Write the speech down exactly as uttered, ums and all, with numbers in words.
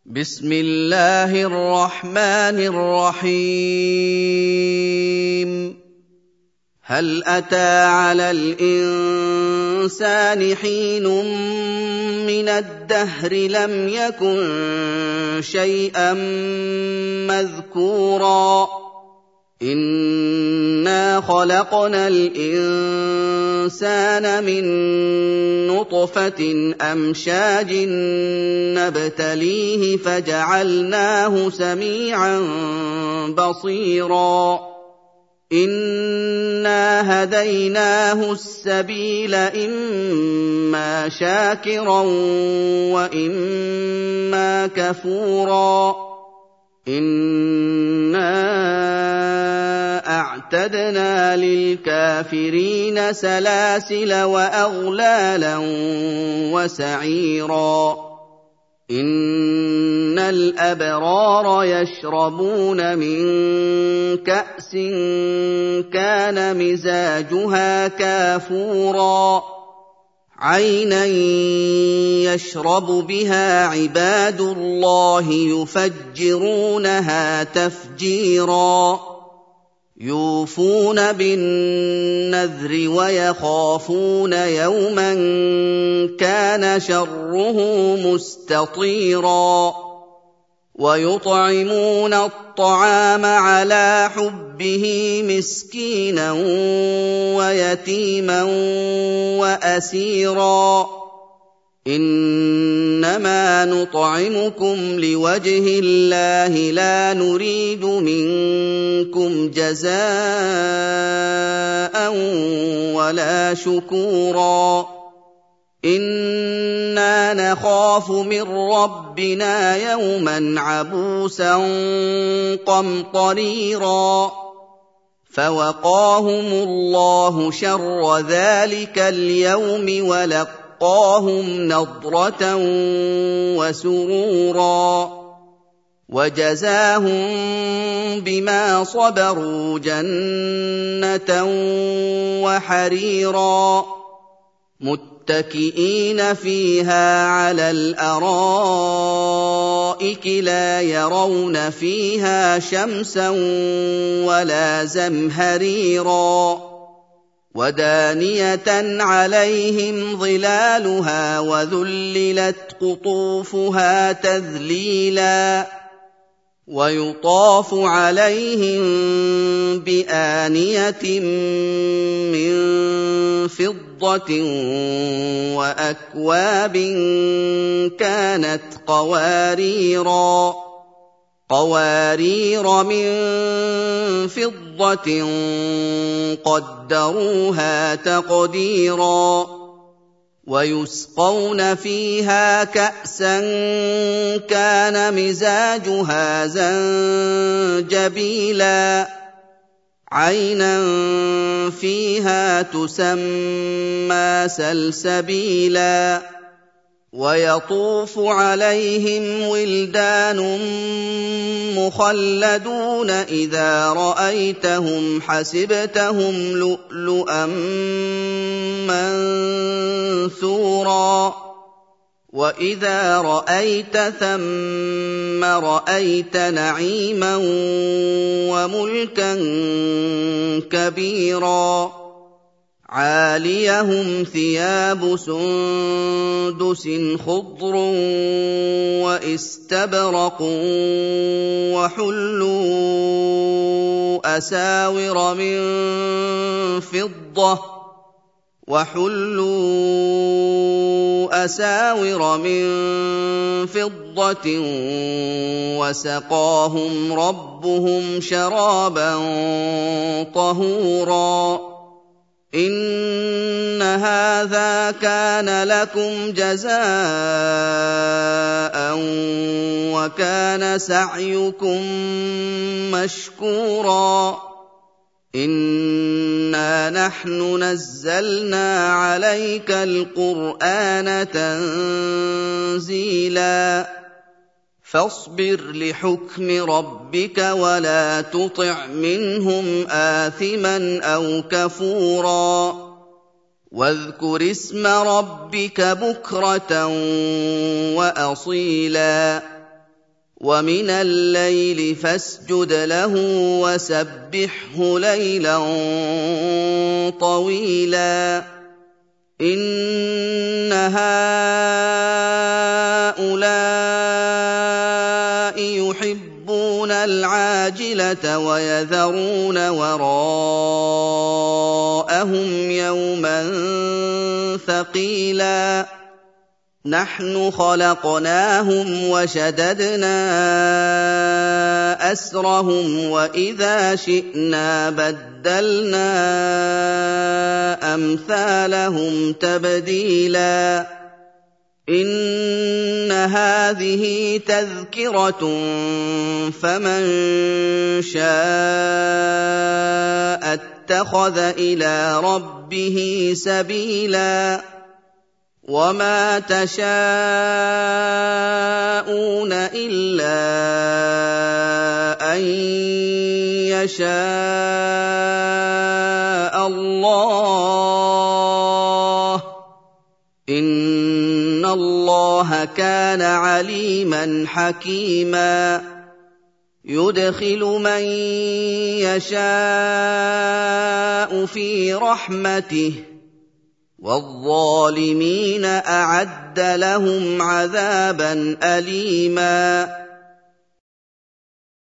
بسم الله الرحمن الرحيم هل أتى على الإنسان حين من الدهر لم يكن شيئا مذكورا إنا خلقنا الإنسان من نطفة أمشاج نبتليه فجعلناه سميعا بصيرا إنا هديناه السبيل إما شاكرا وإما كفورا إنا أعتدنا للكافرين سلاسل وأغلالا وسعيرا إن الأبرار يشربون من كأس كان مزاجها كافورا عينا يشرب بها عباد الله يفجرونها تفجيرا يوفون بالنذر ويخافون يوما كان شره مستطيرا ويطعمون الطعام على حبه مسكينا ويتيما وأسيرا إنما نطعمكم لوجه الله لا نريد منكم جزاء ولا شكورا إنا نخاف من ربنا يوما عبوسا قمطريرا فوقاهم الله شر ذلك اليوم ولقاهم نضرة وسرورا وجزاهم بما صبروا جنة وحريرا متكئين فيها على الأرائك لا يرون فيها شمسا ولا زمهريرا ودانية عليهم ظلالها وذللت قطوفها تذليلا ويطاف عليهم بآنية من فضة وأكواب كانت قواريرا قوارير من فضة قدروها تقديرا ويسقون فيها كأسا كان مزاجها زنجبيلا عينا فيها تسمى سلسبيلا ويطوف عليهم ولدان مخلدون إذا رأيتهم حسبتهم لؤلؤا منثورا وإذا رأيت ثم رأيت نعيما وملكا كبيرا عاليهم ثياب سندس خضر واستبرق وحلوا أساور من فضة وحلوا أساور من فضة وسقاهم ربهم شرابا طهورا إن هذا كان لكم جزاء وكان سعيكم مشكورا إنا نحن نزلنا عليك القرآن تنزيلا فاصبر لحكم ربك ولا تطع منهم آثما أو كفورا واذكر اسم ربك بكرة وأصيلا ومن الليل فاسجد له وسبحه ليلا طويلا إن هؤلاء يحبون العاجلة ويذرون وراءهم يوما ثقيلا نحن خلقناهم وشددنا أسرهم وإذا شئنا بدلنا أمثالهم تبديلا إن هذه تذكرة فمن شاء اتخذ إلى ربه سبيلا وما تشاءون إلا أن يشاء الله إن الله كان عليما حكيما يدخل من يشاء في رحمته والظالمين أعد لهم عذابا أليما